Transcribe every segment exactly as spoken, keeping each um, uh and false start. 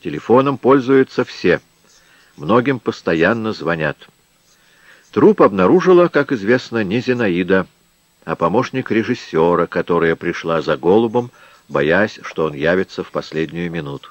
Телефоном пользуются все. Многим постоянно звонят. Труп обнаружила, как известно, не Зинаида, а помощник режиссера, которая пришла за голубом, боясь, что он явится в последнюю минуту.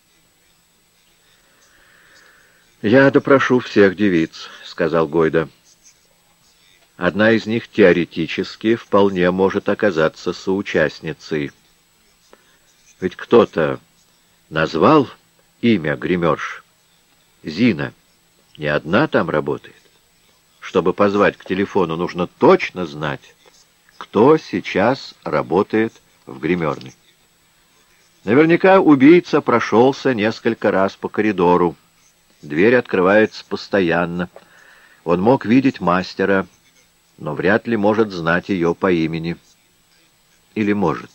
«Я допрошу всех девиц», — сказал Гойда. «Одна из них теоретически вполне может оказаться соучастницей. Ведь кто-то назвал имя гримерш. Зина не одна там работает. Чтобы позвать к телефону, нужно точно знать, кто сейчас работает в гримерной. Наверняка убийца прошелся несколько раз по коридору. Дверь открывается постоянно. Он мог видеть мастера, но вряд ли может знать ее по имени. Или может.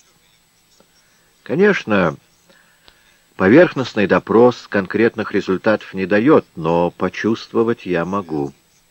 Конечно, поверхностный допрос конкретных результатов не дает, но почувствовать я могу.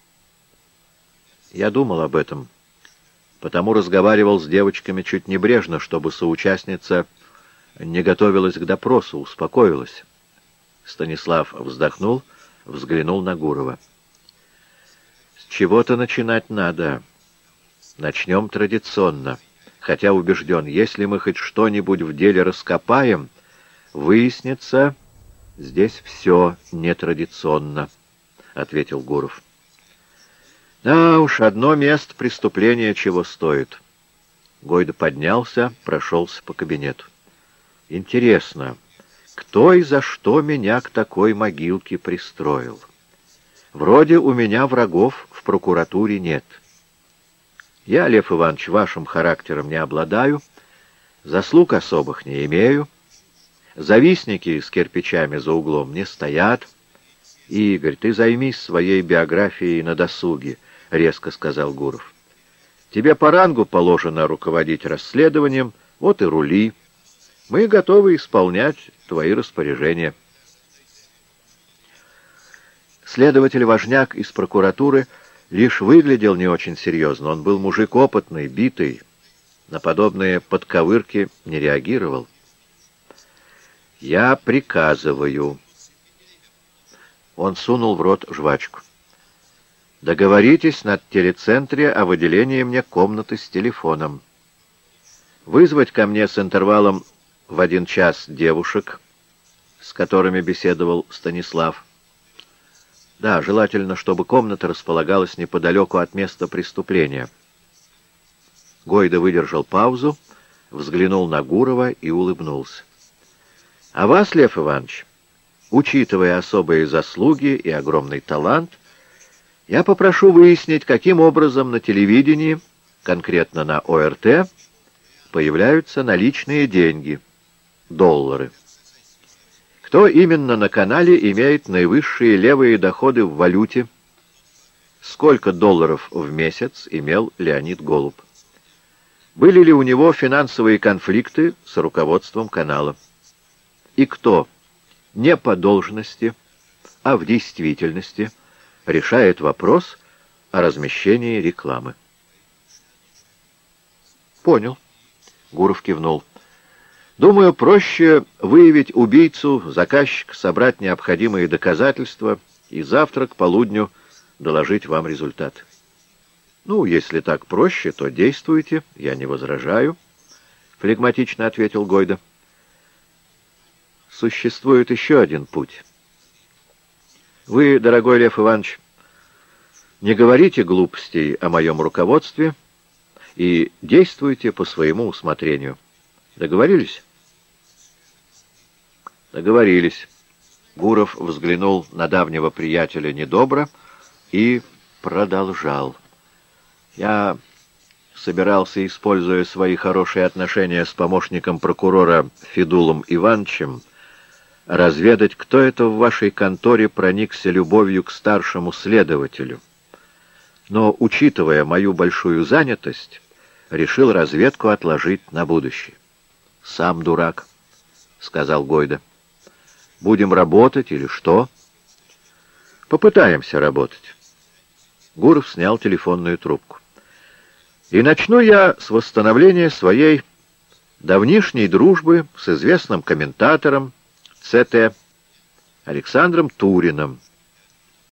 Я думал об этом, потому разговаривал с девочками чуть небрежно, чтобы соучастница не готовилась к допросу, успокоилась. Станислав вздохнул, взглянул на Гурова. «С чего-то начинать надо. Начнем традиционно. Хотя убежден, если мы хоть что-нибудь в деле раскопаем, выяснится, здесь все нетрадиционно», — ответил Гуров. «Да уж, одно место преступления чего стоит». Гойда поднялся, прошелся по кабинету. «Интересно, кто и за что меня к такой могилке пристроил? Вроде у меня врагов в прокуратуре нет. Я, Лев Иванович, вашим характером не обладаю, заслуг особых не имею, завистники с кирпичами за углом не стоят. Игорь, ты займись своей биографией на досуге», — резко сказал Гуров. «Тебе по рангу положено руководить расследованием, вот и рули. Мы готовы исполнять твои распоряжения». Следователь-важняк из прокуратуры лишь выглядел не очень серьезно. Он был мужик опытный, битый, на подобные подковырки не реагировал. «Я приказываю». Он сунул в рот жвачку. «Договоритесь на телецентре о выделении мне комнаты с телефоном. Вызвать ко мне с интервалом в один час девушек, с которыми беседовал Станислав. Да, желательно, чтобы комната располагалась неподалеку от места преступления». Гойда выдержал паузу, взглянул на Гурова и улыбнулся. «А вас, Лев Иванович, учитывая особые заслуги и огромный талант, я попрошу выяснить, каким образом на телевидении, конкретно на О Р Т, появляются наличные деньги, доллары. Кто именно на канале имеет наивысшие левые доходы в валюте? Сколько долларов в месяц имел Леонид Голуб? Были ли у него финансовые конфликты с руководством канала? И кто не по должности, а в действительности решает вопрос о размещении рекламы?» «Понял», — Гуров кивнул. «Думаю, проще выявить убийцу, заказчика, собрать необходимые доказательства и завтра к полудню доложить вам результат». «Ну, если так проще, то действуйте, я не возражаю», — флегматично ответил Гойда. «Существует еще один путь. Вы, дорогой Лев Иванович, не говорите глупостей о моем руководстве и действуйте по своему усмотрению. Договорились?» «Договорились». Гуров взглянул на давнего приятеля недобро и продолжал. «Я собирался, используя свои хорошие отношения с помощником прокурора Федулом Ивановичем, разведать, кто это в вашей конторе проникся любовью к старшему следователю. Но, учитывая мою большую занятость, решил разведку отложить на будущее». «Сам дурак», — сказал Гойда. «Будем работать или что?» «Попытаемся работать». Гуров снял телефонную трубку. «И начну я с восстановления своей давнишней дружбы с известным комментатором, Ц Т Александром Туриным,